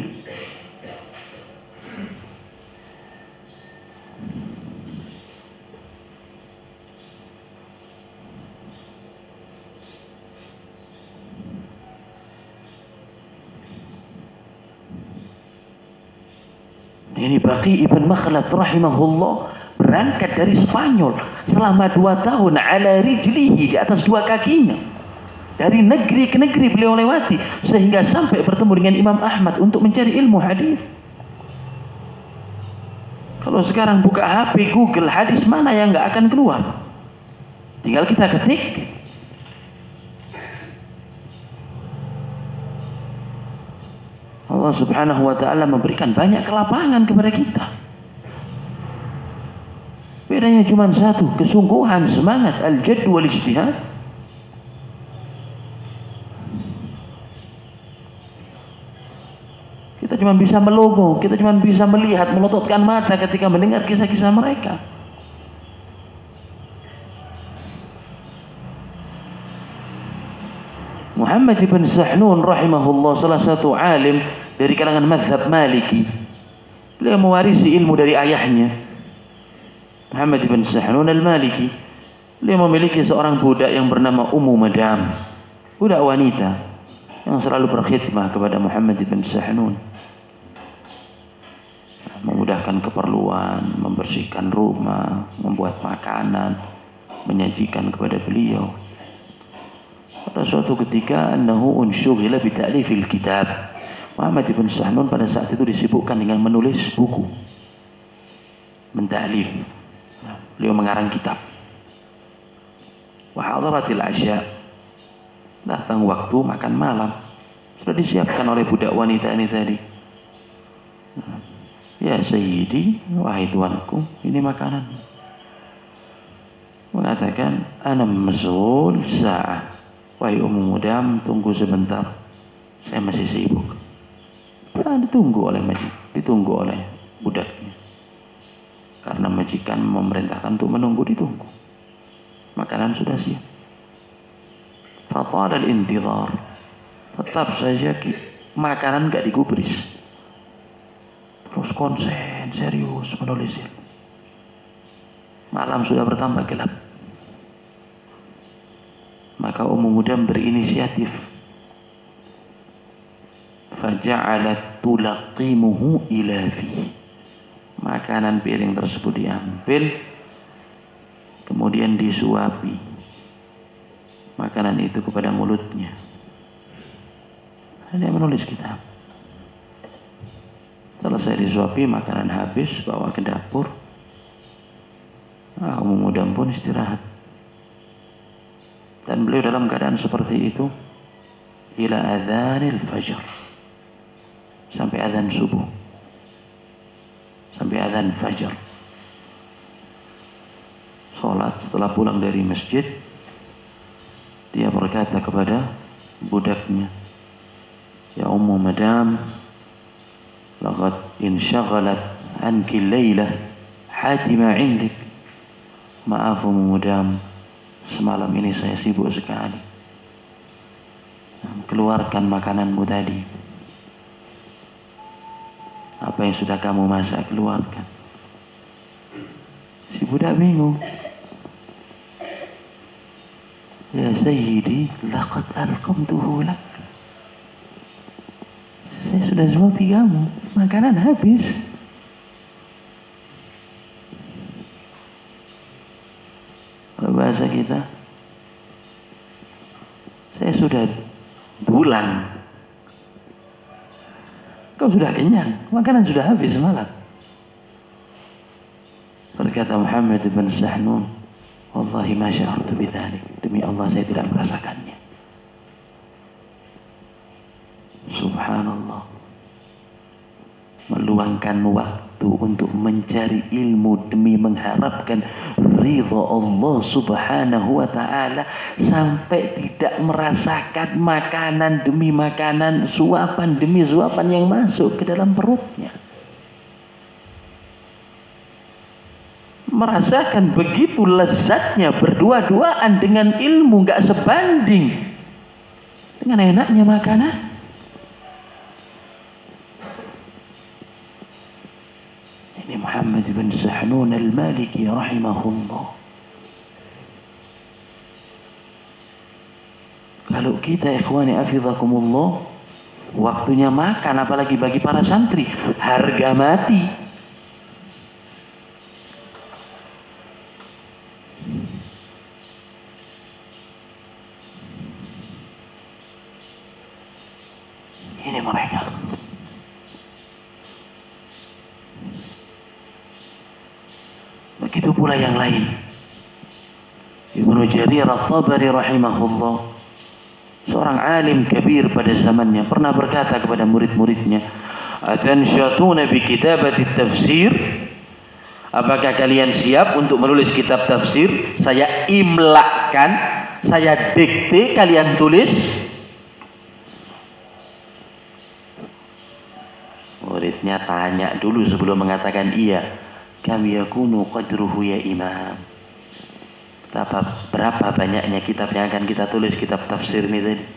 Ini Baqi ibn Makhlad rahimahullah berangkat dari Spanyol selama 2 tahun ala rijlihi, di atas 2 kakinya, dari negeri ke negeri beliau lewati, sehingga sampai bertemu dengan Imam Ahmad untuk mencari ilmu hadis. Kalau sekarang buka HP, Google, hadis mana yang nggak akan keluar? Tinggal kita ketik. Allah Subhanahu wa ta'ala memberikan banyak kelapangan kepada kita. Bedanya cuma satu, kesungguhan, semangat, al-jadd wal ijtihad. Kita cuma bisa melogo, kita cuma bisa melihat, melototkan mata ketika mendengar kisah-kisah mereka. Muhammad ibn Sahnun rahimahullah, salah satu alim dari kalangan mazhab Maliki. Beliau mewarisi ilmu dari ayahnya, Muhammad ibn Sahnun al-Maliki. Beliau memiliki seorang budak yang bernama Ummu Madam, budak wanita yang selalu berkhidmah kepada Muhammad ibn Sahnun, memudahkan keperluan, membersihkan rumah, membuat makanan, menyajikan kepada beliau. Pada suatu ketika, annahu unsyughila bi ta'lifil kitab. Muhammad ibn Sahnun pada saat itu disibukkan dengan menulis buku, menta'lif. Beliau mengarang kitab. Wa hadaratil asya. Datang waktu makan malam. Sudah disiapkan oleh budak wanita ini tadi. Ya sayyidi, wahai tuanku, ini makanan. Mengatakan, ana mazul sa'ah. Wahai Ummu Madam, tunggu sebentar, saya masih sibuk. Ditunggu oleh budaknya, karena majikan memerintahkan untuk menunggu, ditunggu. Makanan sudah siap. Fatal al-intidhar, tetap saja makanan gak digubris. Terus konsen, serius menulis. Malam sudah bertambah gelap. Ummu Mudam berinisiatif. Faja'alat tulaqimuhu ila fi. Makanan piring tersebut diambil, kemudian disuapi makanan itu kepada mulutnya. Dia menulis kitab. Selesai disuapi, makanan habis, bawa ke dapur. Ummu Mudam pun istirahat. Dan beliau dalam keadaan seperti itu ila adzanil fajr, sampai adzan subuh, sampai adzan fajar. Salat, setelah pulang dari masjid, dia berkata kepada budaknya, ya Ummu Madam, laqad inshaghalat anki laylah hatima indik. Maaf Ummu Madam, semalam ini saya sibuk sekali. Keluarkan makananmu tadi. Apa yang sudah kamu masak, keluarkan. Si budak bingung. Ya Sayyidi, laqad alqamtuhu lak. Saya sudah suapi kamu, makanan habis. Bahasa kita, saya sudah dulang, kau sudah kenyang, makanan sudah habis semalam. Berkata Muhammad bin Sahnun, wallahi ma sya'artu bidzalik, demi Allah saya tidak merasakannya. Subhanallah, meluangkan waktu untuk mencari ilmu demi mengharapkan ridha Allah Subhanahu wa ta'ala, sampai tidak merasakan makanan demi makanan, suapan demi suapan yang masuk ke dalam perutnya. Merasakan begitu lezatnya berdua-duaan dengan ilmu, gak sebanding dengan enaknya makanan. Ini Muhammad bin Sahnun al-Maliki rahimahullah. Kalau kita ikhwani afizakumullah, waktunya makan, apalagi bagi para santri, harga mati. Ini mereka. Begitu pula yang lain. Ibnu Jarir At-Tabari rahimahullah, seorang alim kabir pada zamannya, pernah berkata kepada murid-muridnya, "Atanshatuna bi kitabati tafsir?" Apakah kalian siap untuk menulis kitab tafsir? Saya imlakkan, saya dikte, kalian tulis. Muridnya tanya dulu sebelum mengatakan iya. Kam yakunu qadruhu ya imam? Berapa banyaknya kitab yang akan kita tulis, kitab tafsir ini tadi?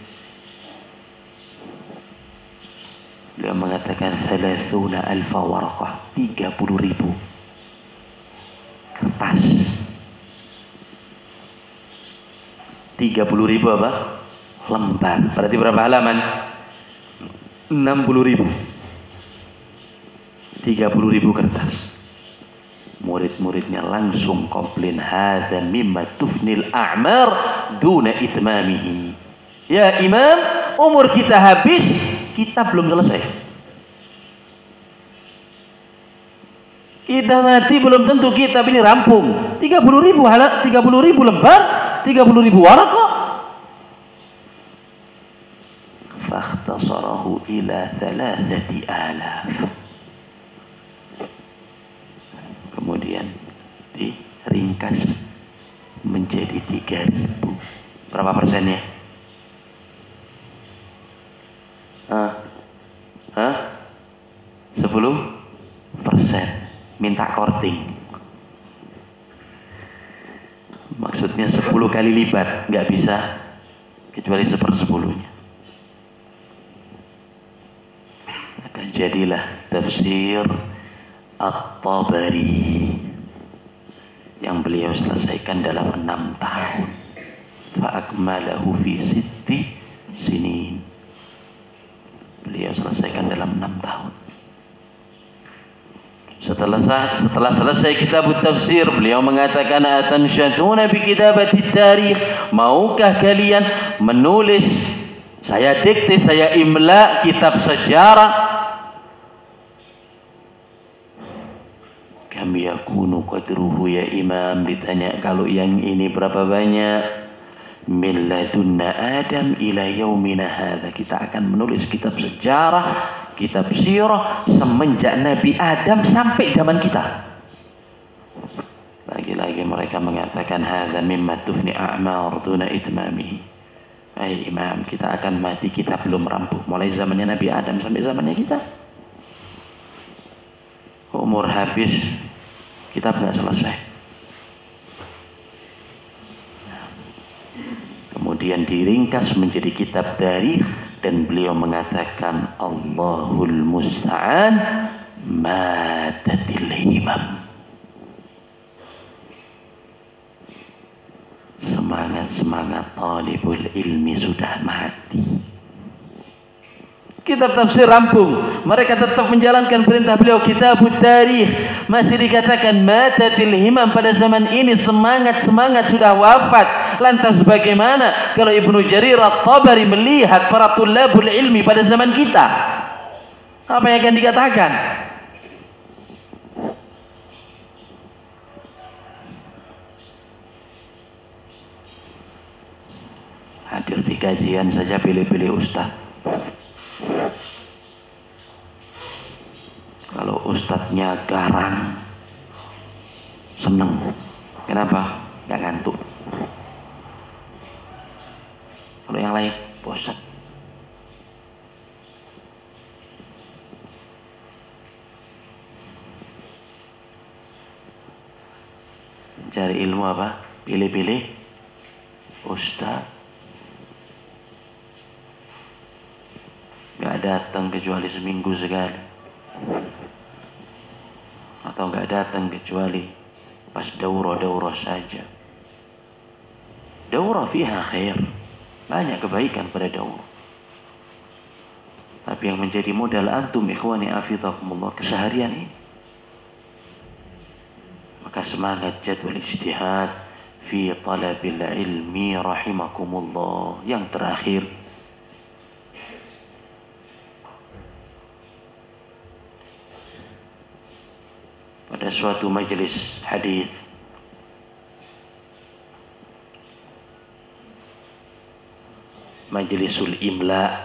Beliau mengatakan 30,000 warqah, 30,000 kertas. 30,000 apa? Lembar. Berarti berapa halaman? 60,000. 30,000 kertas. Murid-muridnya langsung komplain, hadza mimma tufnil a'mar duna itmamihi. Ya imam, umur kita habis, kita belum selesai. Kita mati belum tentu kitab ini rampung. 30,000 lembar, 30,000 waraqah. Fakhtasarahu ila 3,000. Kemudian diringkas menjadi 3,000. Berapa persennya? 10%. Minta korting. Maksudnya 10 kali lipat, nggak bisa kecuali 1/10-nya. Maka jadilah tafsir At-Tabari yang beliau selesaikan dalam 6 tahun. Fa'akmalahu fi 6 sinin. Beliau selesaikan dalam 6 tahun. Setelah selesai kitab tafsir, beliau mengatakan, atanshatuna bi kitabati tarikh, maukah kalian menulis, saya dikte, saya imla kitab sejarah? Kam yakunu qadruhu ya imam? Ditanya, kalau yang ini berapa banyak? Min ladunna Adam ila yaumina hadza, kita akan menulis kitab sejarah, kitab sirah semenjak Nabi Adam sampai zaman kita. Lagi-lagi mereka mengatakan hadza mimma tufni a'mar duna itmami. Hai imam, kita akan mati, kita belum rampung mulai zamannya Nabi Adam sampai zamannya kita. Umur habis, kitab tidak selesai. Kemudian diringkas menjadi kitab tarikh, dan beliau mengatakan, Allahul musta'an, matatil himam. Semangat talibul ilmi sudah mati. Kitab tafsir rampung, mereka tetap menjalankan perintah beliau, kitabut tarikh masih dikatakan matatil himam. Pada zaman ini semangat sudah wafat. Lantas bagaimana kalau Ibnu Jarir At-Tabari melihat para tulabul ilmi pada zaman kita? Apa yang akan dikatakan? Hadir di kajian saja pilih-pilih ustaz. Kalau ustadznya garang, seneng. Kenapa? Gak ngantuk. Kalau yang lain bosan. Cari ilmu apa? Pilih-pilih ustaz. Gak datang kecuali seminggu sekali, atau gak datang kecuali pas daurah saja. Daurah fiha khair, banyak kebaikan pada daurah. Tapi yang menjadi modal antum ikhwani afidakumullah keseharian ini, maka semangat jadwal ijtihad fi talabil ilmi rahimakumullah. Yang terakhir, pada suatu majelis hadis, majelisul imla,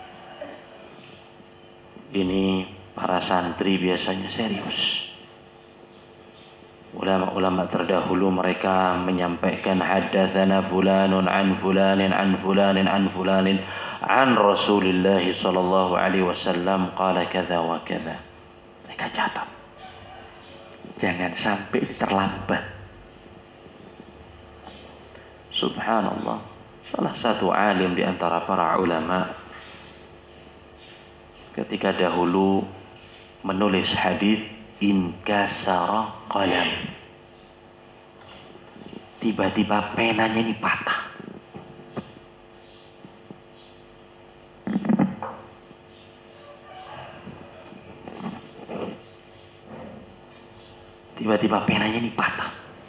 ini para santri biasanya serius. Ulama-ulama terdahulu mereka menyampaikan haddatsana fulanun an fulanin an fulanin an fulanin an Rasulillah sallallahu alaihi wasallam qala kadza wa kadza. Mereka catat. Jangan sampai terlambat. Subhanallah, salah satu alim di antara para ulama ketika dahulu menulis hadis, inkasara qalam. Tiba-tiba penanya ini patah. Tiba-tiba penanya ini patah.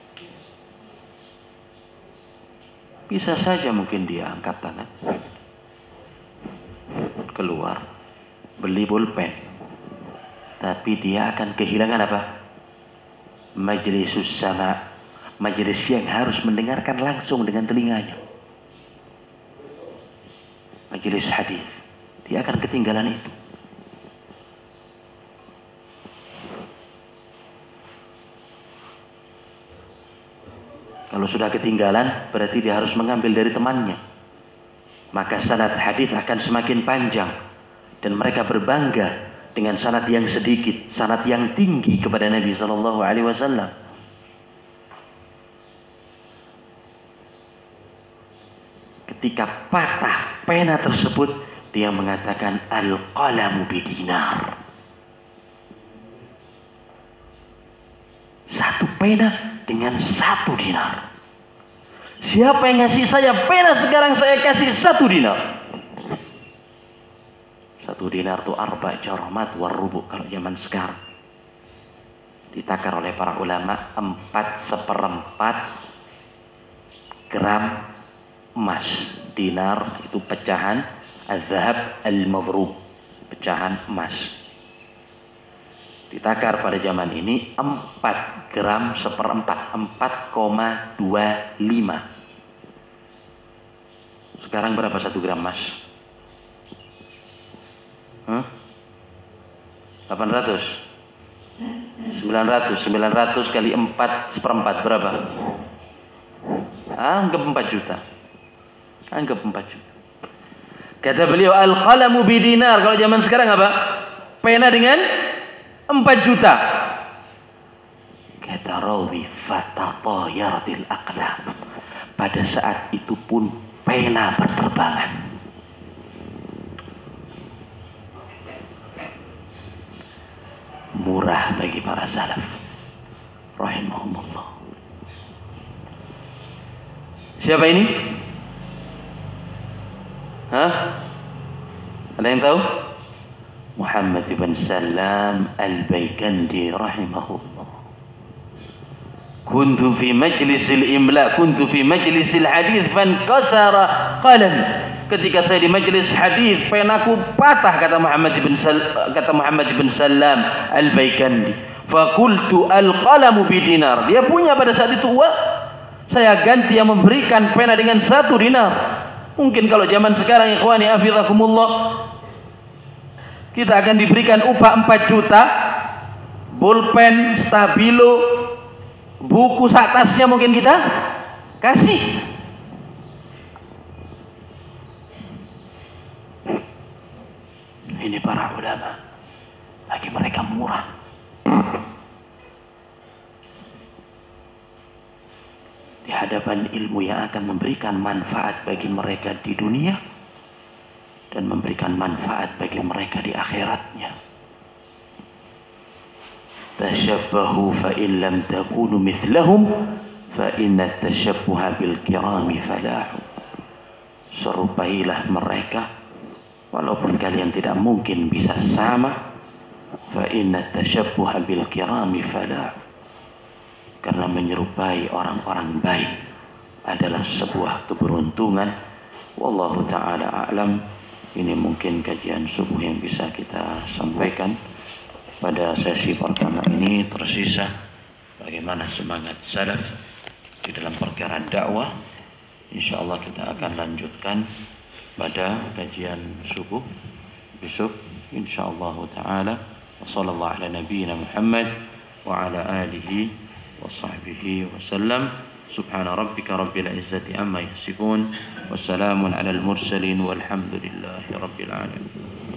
Bisa saja mungkin dia angkat tangan, keluar, beli pulpen, tapi dia akan kehilangan apa? Majlisus sama, majelis yang harus mendengarkan langsung dengan telinganya. Majelis hadis, dia akan ketinggalan itu. Kalau sudah ketinggalan, berarti dia harus mengambil dari temannya. Maka sanad hadis akan semakin panjang, dan mereka berbangga dengan sanad yang sedikit, sanad yang tinggi kepada Nabi sallallahu alaihi wasallam. Ketika patah pena tersebut, dia mengatakan al-qalamu bidinar. Satu pena dengan 1 dinar. Siapa yang ngasih saya pena sekarang saya kasih 1 dinar. 1 dinar itu 4 jaramat warubu kalau zaman sekarang. Ditakar oleh para ulama 4/4 gram emas. Dinar itu pecahan az-zahab al-madhrub, pecahan emas. Ditakar pada zaman ini 4 gram 1/4, 4,25. Sekarang berapa 1 gram emas? 800, 900 kali 4/4 berapa? Anggap 4 juta. Anggap 4 juta. Kata beliau, al-qalamu bidinar. Kalau zaman sekarang apa? Pena dengan 4 juta. Kata rawi, fatatayaratil aqlam. Pada saat itu pun pena berterbangan. Murah bagi para salaf rahimahumullah. Siapa ini? Ada yang tahu? Muhammad ibn Salam al-Baykandi rahimahullah. Kuntu fi majlisil imla, kuntu fi majlisil hadith fankasara qalam. Ketika saya di majelis hadis, penaku patah, kata Muhammad ibn Salam al-Baykandi. Fakultu al-qalamu bidinar. Dia punya pada saat itu uang. Saya ganti yang memberikan pena dengan 1 dinar. Mungkin kalau zaman sekarang, ikhwani hafizakumullah, kita akan diberikan upah 4 juta, pulpen, stabilo, buku satasnya mungkin kita kasih. Ini para ulama, bagi mereka murah. Di hadapan ilmu yang akan memberikan manfaat bagi mereka di dunia dan memberikan manfaat bagi mereka di akhiratnya. Tashabbahu fa in lam takunu mithlahum fa inna tashabbuha bil kirami falahu. Serupailah mereka walaupun kalian tidak mungkin bisa sama, fa inna tashabbuha bil kirami falah. Karena menyerupai orang-orang baik adalah sebuah keberuntungan. Wallahu taala a'lam. Ini mungkin kajian subuh yang bisa kita sampaikan pada sesi pertama ini. Tersisa bagaimana semangat salaf di dalam perkara dakwah. Insyaallah kita akan lanjutkan pada kajian subuh besok insyaallah taala. Wa sallallahu ala nabiyyina Muhammad wa ala alihi wa sahbihi wa sallam. Subhana rabbika rabbil izzati amma yasifun wa salamun alal mursalin walhamdulillahi rabbil alamin.